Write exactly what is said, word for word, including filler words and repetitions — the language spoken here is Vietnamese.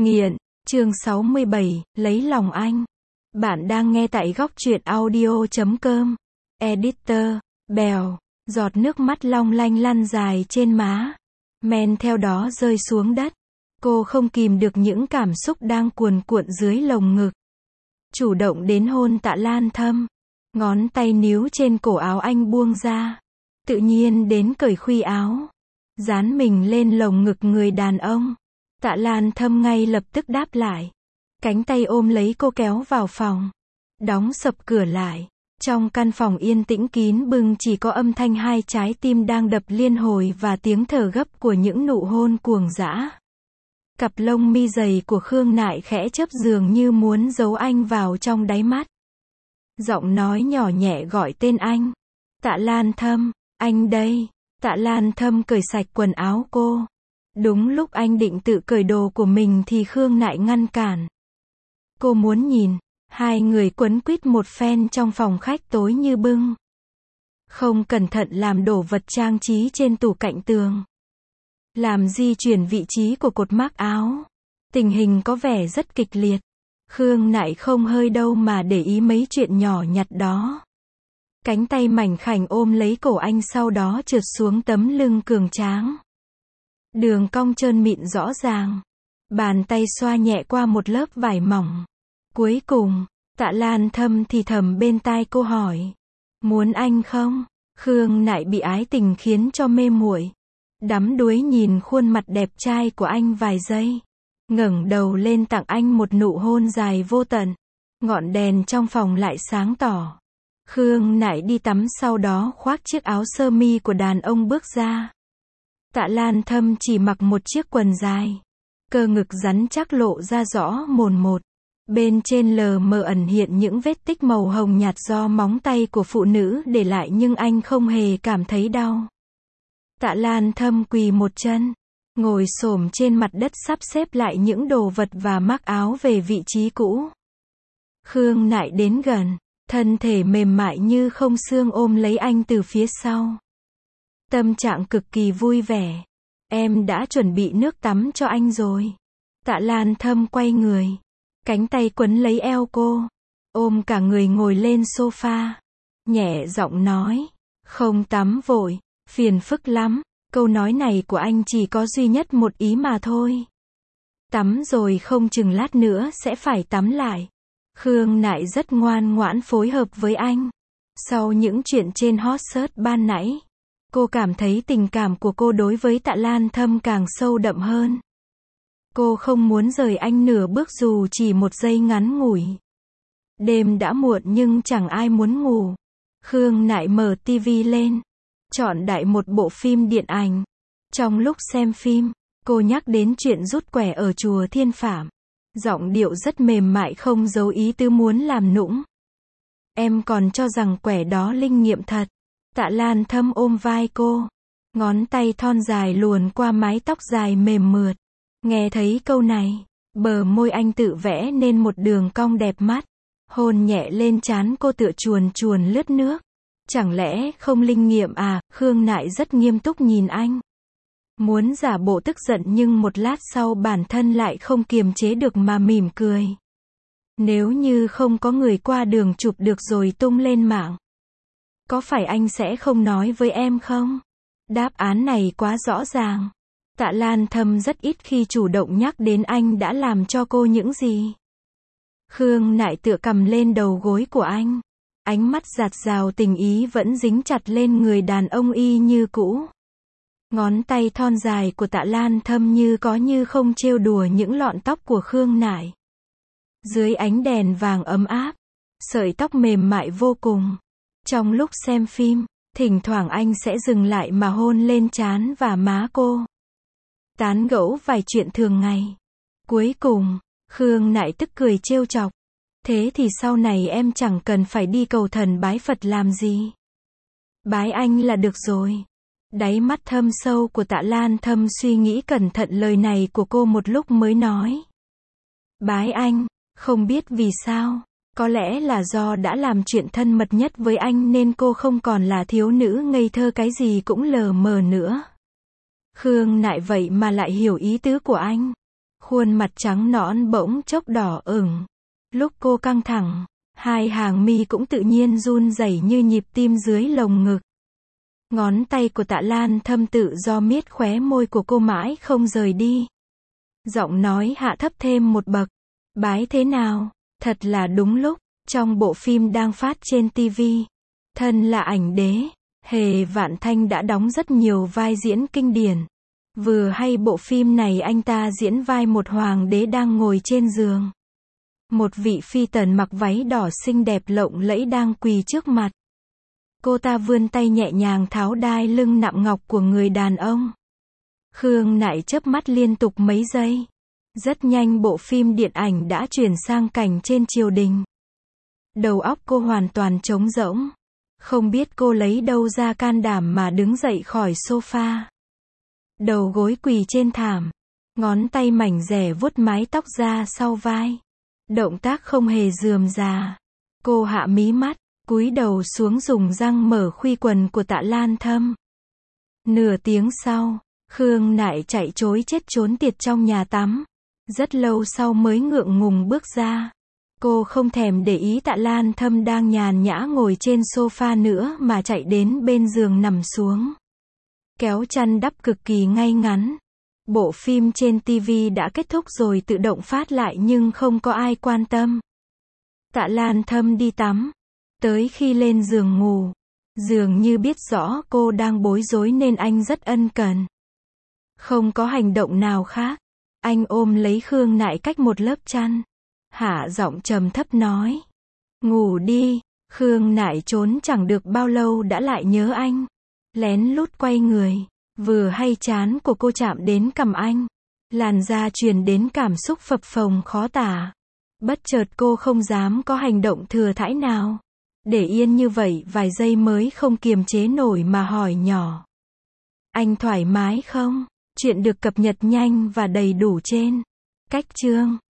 Nghiện, chương sáu mươi bảy, lấy lòng anh. Bạn đang nghe tại góc truyện audio chấm com. Editor, Bèo, giọt nước mắt long lanh lăn dài trên má. Men theo đó rơi xuống đất. Cô không kìm được những cảm xúc đang cuồn cuộn dưới lồng ngực. Chủ động đến hôn Tạ Lan Thâm. Ngón tay níu trên cổ áo anh buông ra. Tự nhiên đến cởi khuy áo. Dán mình lên lồng ngực người đàn ông. Tạ Lan Thâm ngay lập tức đáp lại. Cánh tay ôm lấy cô kéo vào phòng. Đóng sập cửa lại. Trong căn phòng yên tĩnh kín bưng chỉ có âm thanh hai trái tim đang đập liên hồi và tiếng thở gấp của những nụ hôn cuồng dã. Cặp lông mi dày của Khương Nại khẽ chớp dường như muốn giấu anh vào trong đáy mắt. Giọng nói nhỏ nhẹ gọi tên anh. Tạ Lan Thâm, anh đây. Tạ Lan Thâm cởi sạch quần áo cô. Đúng lúc anh định tự cởi đồ của mình thì Khương Nại ngăn cản. Cô muốn nhìn. Hai người quấn quýt một phen trong phòng khách tối như bưng. Không cẩn thận làm đổ vật trang trí trên tủ cạnh tường. Làm di chuyển vị trí của cột mác áo. Tình hình có vẻ rất kịch liệt. Khương Nại không hơi đâu mà để ý mấy chuyện nhỏ nhặt đó. Cánh tay mảnh khảnh ôm lấy cổ anh sau đó trượt xuống tấm lưng cường tráng. Đường cong trơn mịn rõ ràng. Bàn tay xoa nhẹ qua một lớp vải mỏng. Cuối cùng, Tạ Lan Thâm thì thầm bên tai cô hỏi. Muốn anh không? Khương Nại bị ái tình khiến cho mê muội. Đắm đuối nhìn khuôn mặt đẹp trai của anh vài giây. Ngẩng đầu lên tặng anh một nụ hôn dài vô tận. Ngọn đèn trong phòng lại sáng tỏ. Khương Nại đi tắm sau đó khoác chiếc áo sơ mi của đàn ông bước ra. Tạ Lan Thâm chỉ mặc một chiếc quần dài. Cơ ngực rắn chắc lộ ra rõ mồn một. Bên trên lờ mờ ẩn hiện những vết tích màu hồng nhạt do móng tay của phụ nữ để lại nhưng anh không hề cảm thấy đau. Tạ Lan Thâm quỳ một chân. Ngồi xổm trên mặt đất sắp xếp lại những đồ vật và mác áo về vị trí cũ. Khương Nại đến gần. Thân thể mềm mại như không xương ôm lấy anh từ phía sau. Tâm trạng cực kỳ vui vẻ. Em đã chuẩn bị nước tắm cho anh rồi. Tạ Lan Thâm quay người. Cánh tay quấn lấy eo cô. Ôm cả người ngồi lên sofa. Nhẹ giọng nói. Không tắm vội. Phiền phức lắm. Câu nói này của anh chỉ có duy nhất một ý mà thôi. Tắm rồi không chừng lát nữa sẽ phải tắm lại. Khương Nại rất ngoan ngoãn phối hợp với anh. Sau những chuyện trên hot search ban nãy, cô cảm thấy tình cảm của cô đối với Tạ Lan Thâm càng sâu đậm hơn. Cô không muốn rời anh nửa bước dù chỉ một giây ngắn ngủi. Đêm đã muộn nhưng chẳng ai muốn ngủ. Khương Nại mở tivi lên. Chọn đại một bộ phim điện ảnh. Trong lúc xem phim, cô nhắc đến chuyện rút quẻ ở chùa Thiên Phạm. Giọng điệu rất mềm mại không giấu ý tứ muốn làm nũng. Em còn cho rằng quẻ đó linh nghiệm thật. Tạ Lan Thâm ôm vai cô. Ngón tay thon dài luồn qua mái tóc dài mềm mượt. Nghe thấy câu này, bờ môi anh tự vẽ nên một đường cong đẹp mắt. Hôn nhẹ lên trán cô tựa chuồn chuồn lướt nước. Chẳng lẽ không linh nghiệm à? Khương Nại rất nghiêm túc nhìn anh. Muốn giả bộ tức giận nhưng một lát sau bản thân lại không kiềm chế được mà mỉm cười. Nếu như không có người qua đường chụp được rồi tung lên mạng, có phải anh sẽ không nói với em không? Đáp án này quá rõ ràng. Tạ Lan Thâm rất ít khi chủ động nhắc đến anh đã làm cho cô những gì. Khương Nại tựa cầm lên đầu gối của anh. Ánh mắt dạt dào tình ý vẫn dính chặt lên người đàn ông y như cũ. Ngón tay thon dài của Tạ Lan Thâm như có như không trêu đùa những lọn tóc của Khương Nại. Dưới ánh đèn vàng ấm áp, sợi tóc mềm mại vô cùng. Trong lúc xem phim, thỉnh thoảng anh sẽ dừng lại mà hôn lên trán và má cô. Tán gẫu vài chuyện thường ngày. Cuối cùng, Khương Nại tức cười trêu chọc. Thế thì sau này em chẳng cần phải đi cầu thần bái Phật làm gì. Bái anh là được rồi. Đáy mắt thâm sâu của Tạ Lan Thâm suy nghĩ cẩn thận lời này của cô một lúc mới nói. Bái anh, không biết vì sao, có lẽ là do đã làm chuyện thân mật nhất với anh nên cô không còn là thiếu nữ ngây thơ cái gì cũng lờ mờ nữa. Khương Nại vậy mà lại hiểu ý tứ của anh. Khuôn mặt trắng nõn bỗng chốc đỏ ửng. Lúc cô căng thẳng, hai hàng mi cũng tự nhiên run rẩy như nhịp tim dưới lồng ngực. Ngón tay của Tạ Lan Thâm tự do miết khóe môi của cô mãi không rời đi. Giọng nói hạ thấp thêm một bậc. Bái thế nào? Thật là đúng lúc, trong bộ phim đang phát trên ti vi. Thân là ảnh đế, Hề Vạn Thanh đã đóng rất nhiều vai diễn kinh điển. Vừa hay bộ phim này anh ta diễn vai một hoàng đế đang ngồi trên giường. Một vị phi tần mặc váy đỏ xinh đẹp lộng lẫy đang quỳ trước mặt. Cô ta vươn tay nhẹ nhàng tháo đai lưng nạm ngọc của người đàn ông. Khương Nại chớp mắt liên tục mấy giây. Rất nhanh bộ phim điện ảnh đã chuyển sang cảnh trên triều đình. Đầu óc cô hoàn toàn trống rỗng. Không biết cô lấy đâu ra can đảm mà đứng dậy khỏi sofa. Đầu gối quỳ trên thảm. Ngón tay mảnh dẻ vuốt mái tóc ra sau vai. Động tác không hề rườm rà. Cô hạ mí mắt, cúi đầu xuống dùng răng mở khuy quần của Tạ Lan Thâm. Nửa tiếng sau, Khương Nại chạy trối chết trốn tiệt trong nhà tắm. Rất lâu sau mới ngượng ngùng bước ra. Cô không thèm để ý Tạ Lan Thâm đang nhàn nhã ngồi trên sofa nữa mà chạy đến bên giường nằm xuống. Kéo chăn đắp cực kỳ ngay ngắn. Bộ phim trên ti vi đã kết thúc rồi tự động phát lại nhưng không có ai quan tâm. Tạ Lan Thâm đi tắm. Tới khi lên giường ngủ, dường như biết rõ cô đang bối rối nên anh rất ân cần. Không có hành động nào khác. Anh ôm lấy Khương Nại cách một lớp chăn. Hạ giọng trầm thấp nói. Ngủ đi. Khương Nại trốn chẳng được bao lâu đã lại nhớ anh. Lén lút quay người. Vừa hay trán của cô chạm đến cằm anh. Làn da truyền đến cảm xúc phập phồng khó tả. Bất chợt cô không dám có hành động thừa thãi nào. Để yên như vậy vài giây mới không kiềm chế nổi mà hỏi nhỏ. Anh thoải mái không? Chuyện được cập nhật nhanh và đầy đủ trên cách chương